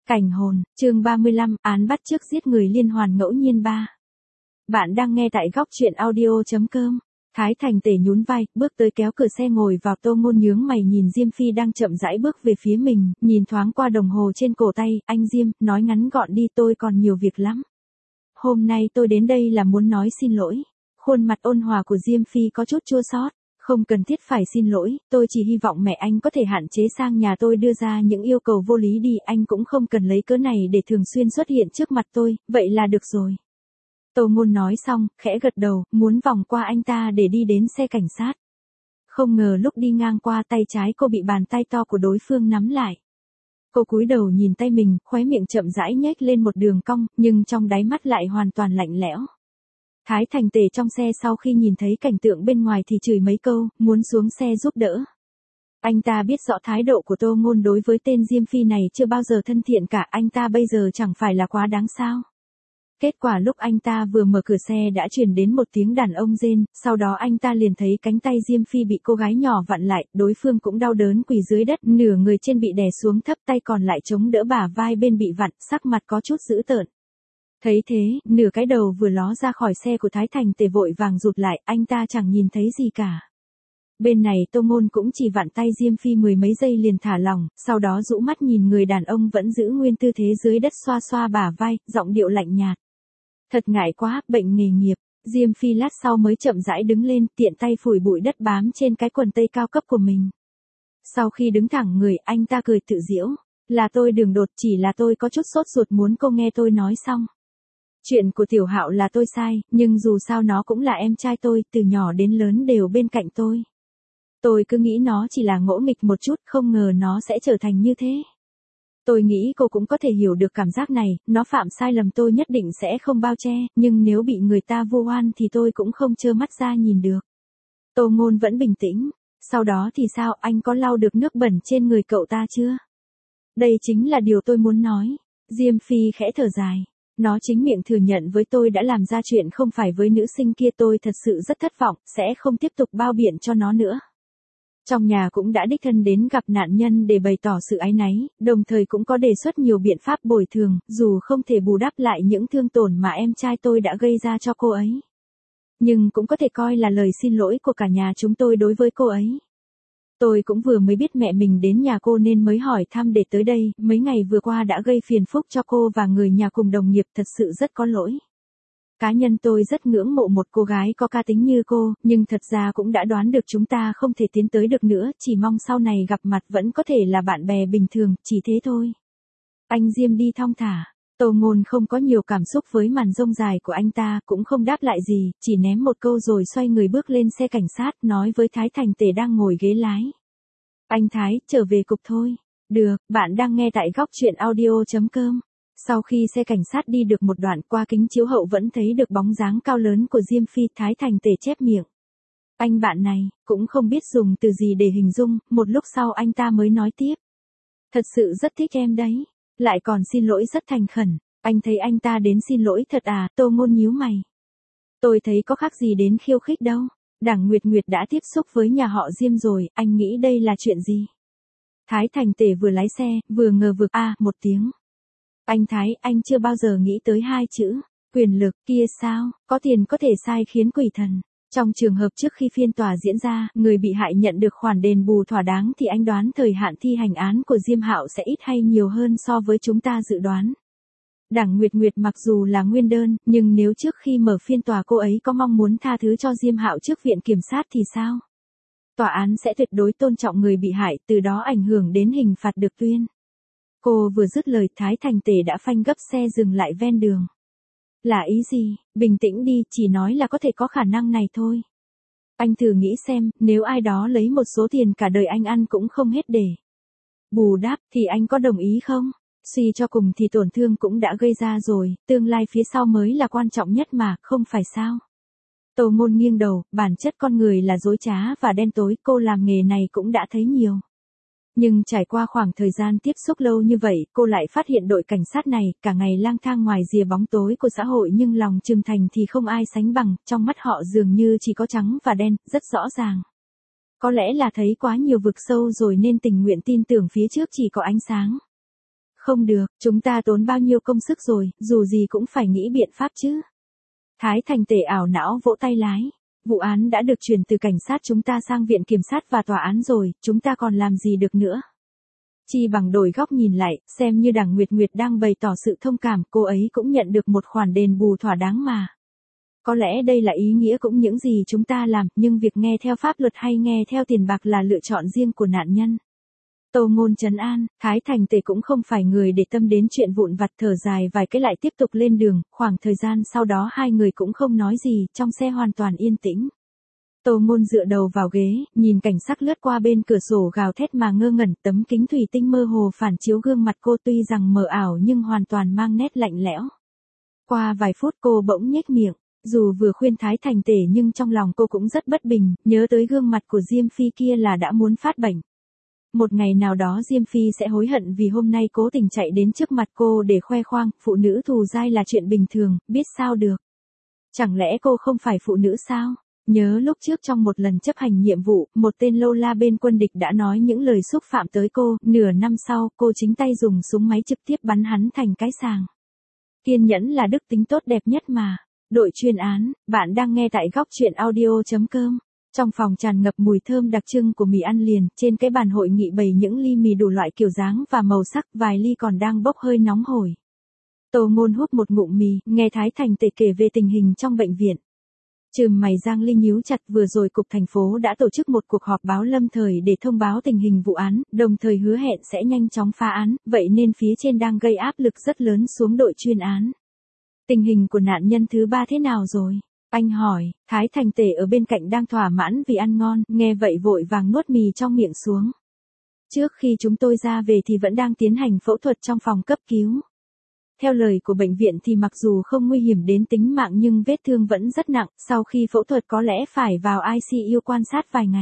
Cảnh hồn, chương 35, án bắt chước giết người liên hoàn ngẫu nhiên 3. Bạn đang nghe tại góc truyện audio.com. Thái Thành Tể nhún vai, bước tới kéo cửa xe ngồi vào. Tô Ngôn nhướng mày nhìn Diêm Phi đang chậm rãi bước về phía mình, nhìn thoáng qua đồng hồ trên cổ tay, anh Diêm, nói ngắn gọn đi, tôi còn nhiều việc lắm. Hôm nay tôi đến đây là muốn nói xin lỗi. Khuôn mặt ôn hòa của Diêm Phi có chút chua xót. Không cần thiết phải xin lỗi, tôi chỉ hy vọng mẹ anh có thể hạn chế sang nhà tôi đưa ra những yêu cầu vô lý đi, anh cũng không cần lấy cớ này để thường xuyên xuất hiện trước mặt tôi, vậy là được rồi. Tô Ngôn nói xong, khẽ gật đầu, muốn vòng qua anh ta để đi đến xe cảnh sát. Không ngờ lúc đi ngang qua, tay trái cô bị bàn tay to của đối phương nắm lại. Cô cúi đầu nhìn tay mình, khóe miệng chậm rãi nhếch lên một đường cong, nhưng trong đáy mắt lại hoàn toàn lạnh lẽo. Thái Thành Tể trong xe sau khi nhìn thấy cảnh tượng bên ngoài thì chửi mấy câu, muốn xuống xe giúp đỡ. Anh ta biết rõ thái độ của Tô Ngôn đối với tên Diêm Phi này chưa bao giờ thân thiện cả, anh ta bây giờ chẳng phải là quá đáng sao. Kết quả lúc anh ta vừa mở cửa xe đã truyền đến một tiếng đàn ông rên, sau đó anh ta liền thấy cánh tay Diêm Phi bị cô gái nhỏ vặn lại, đối phương cũng đau đớn quỳ dưới đất, nửa người trên bị đè xuống thấp, tay còn lại chống đỡ bả vai bên bị vặn, sắc mặt có chút dữ tợn. Thấy thế, nửa cái đầu vừa ló ra khỏi xe của Thái Thành Tể vội vàng rụt lại, anh ta chẳng nhìn thấy gì cả. Bên này Tô Ngôn cũng chỉ vặn tay Diêm Phi mười mấy giây liền thả lỏng, sau đó rũ mắt nhìn người đàn ông vẫn giữ nguyên tư thế dưới đất xoa xoa bả vai, giọng điệu lạnh nhạt. Thật ngại quá, bệnh nghề nghiệp. Diêm Phi lát sau mới chậm rãi đứng lên, tiện tay phủi bụi đất bám trên cái quần tây cao cấp của mình. Sau khi đứng thẳng người, anh ta cười tự giễu. Là tôi đường đột, chỉ là tôi có chút sốt ruột muốn cô nghe tôi nói xong. Chuyện của Tiểu Hạo là tôi sai, nhưng dù sao nó cũng là em trai tôi, từ nhỏ đến lớn đều bên cạnh tôi. Tôi cứ nghĩ nó chỉ là ngỗ nghịch một chút, không ngờ nó sẽ trở thành như thế. Tôi nghĩ cô cũng có thể hiểu được cảm giác này, nó phạm sai lầm tôi nhất định sẽ không bao che, nhưng nếu bị người ta vu oan thì tôi cũng không trơ mắt ra nhìn được. Tô Ngôn vẫn bình tĩnh. Sau đó thì sao, anh có lau được nước bẩn trên người cậu ta chưa? Đây chính là điều tôi muốn nói. Diêm Phi khẽ thở dài. Nó chính miệng thừa nhận với tôi đã làm ra chuyện không phải với nữ sinh kia, tôi thật sự rất thất vọng, sẽ không tiếp tục bao biện cho nó nữa. Trong nhà cũng đã đích thân đến gặp nạn nhân để bày tỏ sự áy náy, đồng thời cũng có đề xuất nhiều biện pháp bồi thường, dù không thể bù đắp lại những thương tổn mà em trai tôi đã gây ra cho cô ấy. Nhưng cũng có thể coi là lời xin lỗi của cả nhà chúng tôi đối với cô ấy. Tôi cũng vừa mới biết mẹ mình đến nhà cô nên mới hỏi thăm để tới đây, mấy ngày vừa qua đã gây phiền phức cho cô và người nhà cùng đồng nghiệp, thật sự rất có lỗi. Cá nhân tôi rất ngưỡng mộ một cô gái có cá tính như cô, nhưng thật ra cũng đã đoán được chúng ta không thể tiến tới được nữa, chỉ mong sau này gặp mặt vẫn có thể là bạn bè bình thường, chỉ thế thôi. Anh Diêm đi thong thả. Tô Ngôn không có nhiều cảm xúc với màn rông dài của anh ta, cũng không đáp lại gì, chỉ ném một câu rồi xoay người bước lên xe cảnh sát, nói với Thái Thành Tể đang ngồi ghế lái. Anh Thái, trở về cục thôi. Được, bạn đang nghe tại góc truyện audio.com. Sau khi xe cảnh sát đi được một đoạn, qua kính chiếu hậu vẫn thấy được bóng dáng cao lớn của Diêm Phi. Thái Thành Tể chép miệng. Anh bạn này, cũng không biết dùng từ gì để hình dung, một lúc sau anh ta mới nói tiếp. Thật sự rất thích em đấy. Lại còn xin lỗi rất thành khẩn. Anh thấy anh ta đến xin lỗi thật à? Tô Ngôn nhíu mày. Tôi thấy có khác gì đến khiêu khích đâu. Đảng Nguyệt Nguyệt đã tiếp xúc với nhà họ Diêm rồi, anh nghĩ đây là chuyện gì? Thái Thành Tể vừa lái xe, vừa ngờ vực một tiếng. Anh Thái, anh chưa bao giờ nghĩ tới hai chữ quyền lực kia sao? Có tiền có thể sai khiến quỷ thần. Trong trường hợp trước khi phiên tòa diễn ra, người bị hại nhận được khoản đền bù thỏa đáng thì anh đoán thời hạn thi hành án của Diêm Hạo sẽ ít hay nhiều hơn so với chúng ta dự đoán. Đảng Nguyệt Nguyệt mặc dù là nguyên đơn, nhưng nếu trước khi mở phiên tòa cô ấy có mong muốn tha thứ cho Diêm Hạo trước viện kiểm sát thì sao? Tòa án sẽ tuyệt đối tôn trọng người bị hại, từ đó ảnh hưởng đến hình phạt được tuyên. Cô vừa dứt lời, Thái Thành Tể đã phanh gấp xe dừng lại ven đường. Là ý gì? Bình tĩnh đi, chỉ nói là có thể có khả năng này thôi. Anh thử nghĩ xem, nếu ai đó lấy một số tiền cả đời anh ăn cũng không hết để bù đắp, thì anh có đồng ý không? Suy cho cùng thì tổn thương cũng đã gây ra rồi, tương lai phía sau mới là quan trọng nhất mà, không phải sao? Tô Ngôn nghiêng đầu, bản chất con người là dối trá và đen tối, cô làm nghề này cũng đã thấy nhiều. Nhưng trải qua khoảng thời gian tiếp xúc lâu như vậy, cô lại phát hiện đội cảnh sát này, cả ngày lang thang ngoài rìa bóng tối của xã hội nhưng lòng trưởng thành thì không ai sánh bằng, trong mắt họ dường như chỉ có trắng và đen, rất rõ ràng. Có lẽ là thấy quá nhiều vực sâu rồi nên tình nguyện tin tưởng phía trước chỉ có ánh sáng. Không được, chúng ta tốn bao nhiêu công sức rồi, dù gì cũng phải nghĩ biện pháp chứ. Thái Thành Tể ảo não vỗ tay lái. Vụ án đã được chuyển từ cảnh sát chúng ta sang viện kiểm sát và tòa án rồi, chúng ta còn làm gì được nữa. Chi bằng đổi góc nhìn lại, xem như Đằng Nguyệt Nguyệt đang bày tỏ sự thông cảm, cô ấy cũng nhận được một khoản đền bù thỏa đáng mà. Có lẽ đây là ý nghĩa cũng những gì chúng ta làm, nhưng việc nghe theo pháp luật hay nghe theo tiền bạc là lựa chọn riêng của nạn nhân. Tô Ngôn trấn an, Thái Thành Tể cũng không phải người để tâm đến chuyện vụn vặt, thở dài vài cái lại tiếp tục lên đường, khoảng thời gian sau đó hai người cũng không nói gì, trong xe hoàn toàn yên tĩnh. Tô Ngôn dựa đầu vào ghế, nhìn cảnh sắc lướt qua bên cửa sổ gào thét mà ngơ ngẩn, tấm kính thủy tinh mơ hồ phản chiếu gương mặt cô tuy rằng mờ ảo nhưng hoàn toàn mang nét lạnh lẽo. Qua vài phút cô bỗng nhếch miệng, dù vừa khuyên Thái Thành Tể nhưng trong lòng cô cũng rất bất bình, nhớ tới gương mặt của Diêm Phi kia là đã muốn phát bệnh. Một ngày nào đó Diêm Phi sẽ hối hận vì hôm nay cố tình chạy đến trước mặt cô để khoe khoang, phụ nữ thù dai là chuyện bình thường, biết sao được. Chẳng lẽ cô không phải phụ nữ sao? Nhớ lúc trước trong một lần chấp hành nhiệm vụ, một tên lâu la bên quân địch đã nói những lời xúc phạm tới cô, nửa năm sau, cô chính tay dùng súng máy trực tiếp bắn hắn thành cái sàng. Kiên nhẫn là đức tính tốt đẹp nhất mà. Đội chuyên án, bạn đang nghe tại góc truyện audio.com. Trong phòng tràn ngập mùi thơm đặc trưng của mì ăn liền, trên cái bàn hội nghị bày những ly mì đủ loại kiểu dáng và màu sắc, vài ly còn đang bốc hơi nóng hổi. Tô Ngôn húp một ngụm mì, nghe Thái Thành Tể kể về tình hình trong bệnh viện. Chườm mày Giang Ly nhíu chặt, vừa rồi cục thành phố đã tổ chức một cuộc họp báo lâm thời để thông báo tình hình vụ án, đồng thời hứa hẹn sẽ nhanh chóng phá án, vậy nên phía trên đang gây áp lực rất lớn xuống đội chuyên án. Tình hình của nạn nhân thứ ba thế nào rồi? Anh hỏi, Thái Thành Tể ở bên cạnh đang thỏa mãn vì ăn ngon, nghe vậy vội vàng nuốt mì trong miệng xuống. Trước khi chúng tôi ra về thì vẫn đang tiến hành phẫu thuật trong phòng cấp cứu. Theo lời của bệnh viện thì mặc dù không nguy hiểm đến tính mạng nhưng vết thương vẫn rất nặng, sau khi phẫu thuật có lẽ phải vào ICU quan sát vài ngày.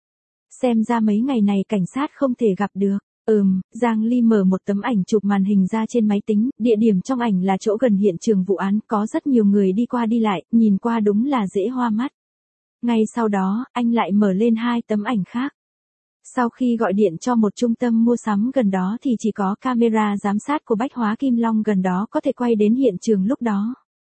Xem ra mấy ngày này cảnh sát không thể gặp được. Giang Ly mở một tấm ảnh chụp màn hình ra trên máy tính, địa điểm trong ảnh là chỗ gần hiện trường vụ án, có rất nhiều người đi qua đi lại, nhìn qua đúng là dễ hoa mắt. Ngay sau đó, anh lại mở lên hai tấm ảnh khác. Sau khi gọi điện cho một trung tâm mua sắm gần đó thì chỉ có camera giám sát của Bách Hóa Kim Long gần đó có thể quay đến hiện trường lúc đó.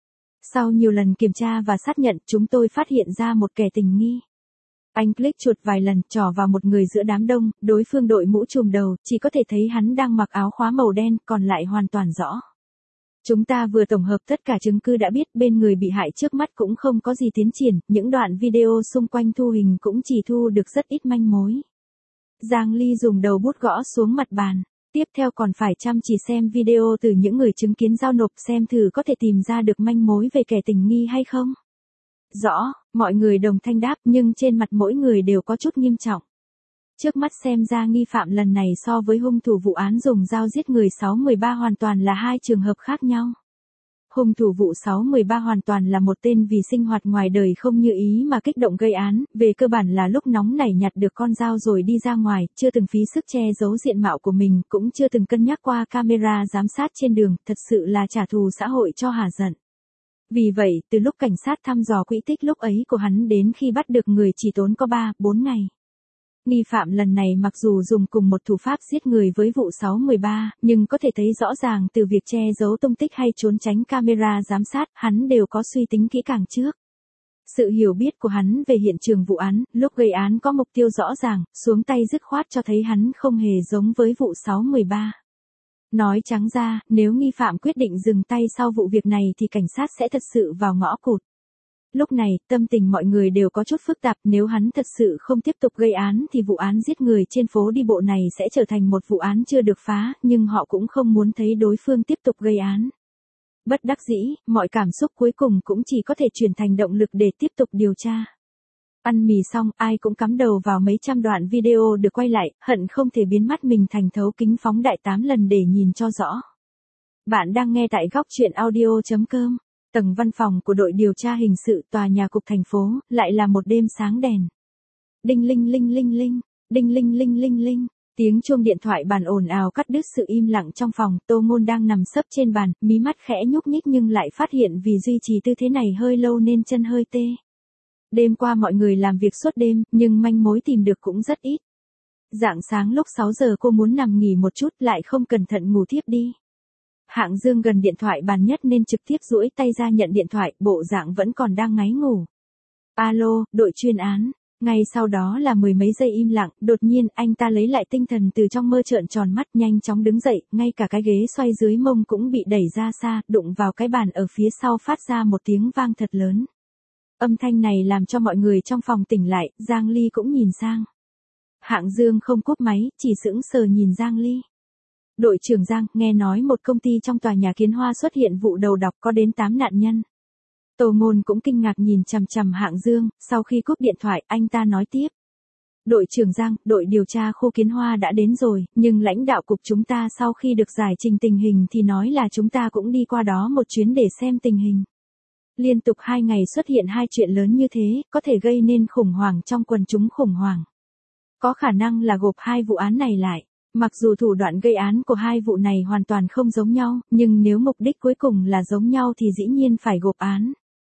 Sau nhiều lần kiểm tra và xác nhận, chúng tôi phát hiện ra một kẻ tình nghi. Anh click chuột vài lần, trỏ vào một người giữa đám đông, đối phương đội mũ trùm đầu, chỉ có thể thấy hắn đang mặc áo khóa màu đen, còn lại hoàn toàn rõ. Chúng ta vừa tổng hợp tất cả chứng cứ đã biết, bên người bị hại trước mắt cũng không có gì tiến triển, những đoạn video xung quanh thu hình cũng chỉ thu được rất ít manh mối. Giang Ly dùng đầu bút gõ xuống mặt bàn. Tiếp theo còn phải chăm chỉ xem video từ những người chứng kiến giao nộp xem thử có thể tìm ra được manh mối về kẻ tình nghi hay không. Rõ, mọi người đồng thanh đáp nhưng trên mặt mỗi người đều có chút nghiêm trọng. Trước mắt xem ra nghi phạm lần này so với hung thủ vụ án dùng dao giết người 613 hoàn toàn là hai trường hợp khác nhau. Hung thủ vụ 613 hoàn toàn là một tên vì sinh hoạt ngoài đời không như ý mà kích động gây án, về cơ bản là lúc nóng nảy nhặt được con dao rồi đi ra ngoài, chưa từng phí sức che giấu diện mạo của mình, cũng chưa từng cân nhắc qua camera giám sát trên đường, thật sự là trả thù xã hội cho hả giận. Vì vậy, từ lúc cảnh sát thăm dò quỹ tích lúc ấy của hắn đến khi bắt được người chỉ tốn có 3-4 ngày. Nghi phạm lần này mặc dù dùng cùng một thủ pháp giết người với vụ 613, nhưng có thể thấy rõ ràng từ việc che giấu tung tích hay trốn tránh camera giám sát, hắn đều có suy tính kỹ càng trước. Sự hiểu biết của hắn về hiện trường vụ án, lúc gây án có mục tiêu rõ ràng, xuống tay dứt khoát cho thấy hắn không hề giống với vụ 613. Nói trắng ra, nếu nghi phạm quyết định dừng tay sau vụ việc này thì cảnh sát sẽ thật sự vào ngõ cụt. Lúc này, tâm tình mọi người đều có chút phức tạp, nếu hắn thật sự không tiếp tục gây án thì vụ án giết người trên phố đi bộ này sẽ trở thành một vụ án chưa được phá, nhưng họ cũng không muốn thấy đối phương tiếp tục gây án. Bất đắc dĩ, mọi cảm xúc cuối cùng cũng chỉ có thể chuyển thành động lực để tiếp tục điều tra. Ăn mì xong, ai cũng cắm đầu vào mấy trăm đoạn video được quay lại, hận không thể biến mắt mình thành thấu kính phóng đại 8 lần để nhìn cho rõ. Bạn đang nghe tại góc truyện audio.com. Tầng văn phòng của đội điều tra hình sự tòa nhà cục thành phố, lại là một đêm sáng đèn. Đinh linh linh linh linh, đinh linh linh linh linh, tiếng chuông điện thoại bàn ồn ào cắt đứt sự im lặng trong phòng. Tô Ngôn đang nằm sấp trên bàn, mí mắt khẽ nhúc nhích nhưng lại phát hiện vì duy trì tư thế này hơi lâu nên chân hơi tê. Đêm qua mọi người làm việc suốt đêm, nhưng manh mối tìm được cũng rất ít. Rạng sáng lúc 6 giờ cô muốn nằm nghỉ một chút lại không cẩn thận ngủ thiếp đi. Hạng Dương gần điện thoại bàn nhất nên trực tiếp duỗi tay ra nhận điện thoại, bộ dạng vẫn còn đang ngáy ngủ. Alo, đội chuyên án. Ngay sau đó là mười mấy giây im lặng, đột nhiên anh ta lấy lại tinh thần từ trong mơ trợn tròn mắt, nhanh chóng đứng dậy, ngay cả cái ghế xoay dưới mông cũng bị đẩy ra xa, đụng vào cái bàn ở phía sau phát ra một tiếng vang thật lớn. Âm thanh này làm cho mọi người trong phòng tỉnh lại, Giang Ly cũng nhìn sang. Hạng Dương không cúp máy, chỉ sững sờ nhìn Giang Ly. Đội trưởng Giang, nghe nói một công ty trong tòa nhà Kiến Hoa xuất hiện vụ đầu độc có đến 8 nạn nhân. Tô Ngôn cũng kinh ngạc nhìn chằm chằm Hạng Dương, sau khi cúp điện thoại, anh ta nói tiếp. Đội trưởng Giang, đội điều tra khu Kiến Hoa đã đến rồi, nhưng lãnh đạo cục chúng ta sau khi được giải trình tình hình thì nói là chúng ta cũng đi qua đó một chuyến để xem tình hình. Liên tục 2 ngày xuất hiện 2 chuyện lớn như thế, có thể gây nên khủng hoảng trong quần chúng khủng hoảng. Có khả năng là gộp 2 vụ án này lại. Mặc dù thủ đoạn gây án của 2 vụ này hoàn toàn không giống nhau, nhưng nếu mục đích cuối cùng là giống nhau thì dĩ nhiên phải gộp án.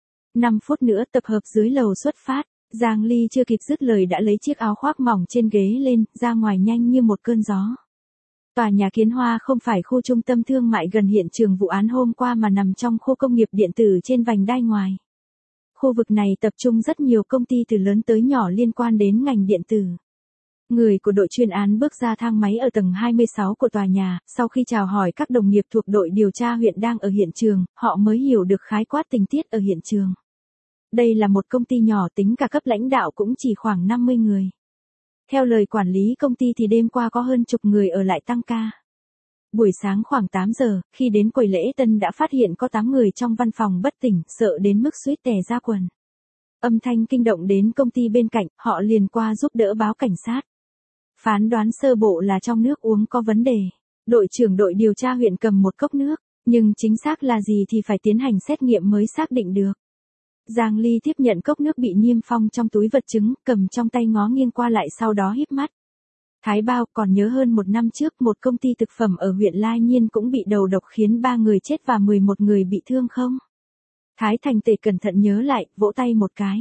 5 phút nữa tập hợp dưới lầu xuất phát, Giang Ly chưa kịp dứt lời đã lấy chiếc áo khoác mỏng trên ghế lên, ra ngoài nhanh như một cơn gió. Tòa nhà Kiến Hoa không phải khu trung tâm thương mại gần hiện trường vụ án hôm qua mà nằm trong khu công nghiệp điện tử trên vành đai ngoài. Khu vực này tập trung rất nhiều công ty từ lớn tới nhỏ liên quan đến ngành điện tử. Người của đội chuyên án bước ra thang máy ở tầng 26 của tòa nhà, sau khi chào hỏi các đồng nghiệp thuộc đội điều tra huyện đang ở hiện trường, họ mới hiểu được khái quát tình tiết ở hiện trường. Đây là một công ty nhỏ, tính cả cấp lãnh đạo cũng chỉ khoảng 50 người. Theo lời quản lý công ty thì đêm qua có hơn chục người ở lại tăng ca. Buổi sáng khoảng 8 giờ, khi đến quầy lễ tân đã phát hiện có 8 người trong văn phòng bất tỉnh, sợ đến mức suýt tè ra quần. Âm thanh kinh động đến công ty bên cạnh, họ liền qua giúp đỡ báo cảnh sát. Phán đoán sơ bộ là trong nước uống có vấn đề. Đội trưởng đội điều tra huyện cầm một cốc nước, nhưng chính xác là gì thì phải tiến hành xét nghiệm mới xác định được. Giang Ly tiếp nhận cốc nước bị niêm phong trong túi vật chứng, cầm trong tay ngó nghiêng qua lại sau đó híp mắt. Thái Bao, còn nhớ hơn 1 năm trước một công ty thực phẩm ở huyện Lai Nhiên cũng bị đầu độc khiến 3 người chết và 11 người bị thương không? Thái Thành Tề cẩn thận nhớ lại, vỗ tay một cái.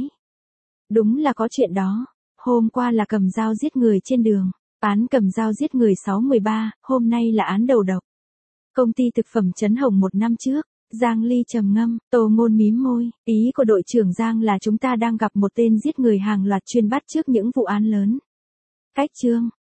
Đúng là có chuyện đó. Hôm qua là cầm dao giết người trên đường. Án cầm dao giết người 6/13, hôm nay là án đầu độc. Công ty thực phẩm Trấn Hồng 1 năm trước. Giang Ly trầm ngâm, Tô Ngôn mím môi, ý của đội trưởng Giang là chúng ta đang gặp một tên giết người hàng loạt chuyên bắt trước những vụ án lớn. Cách chương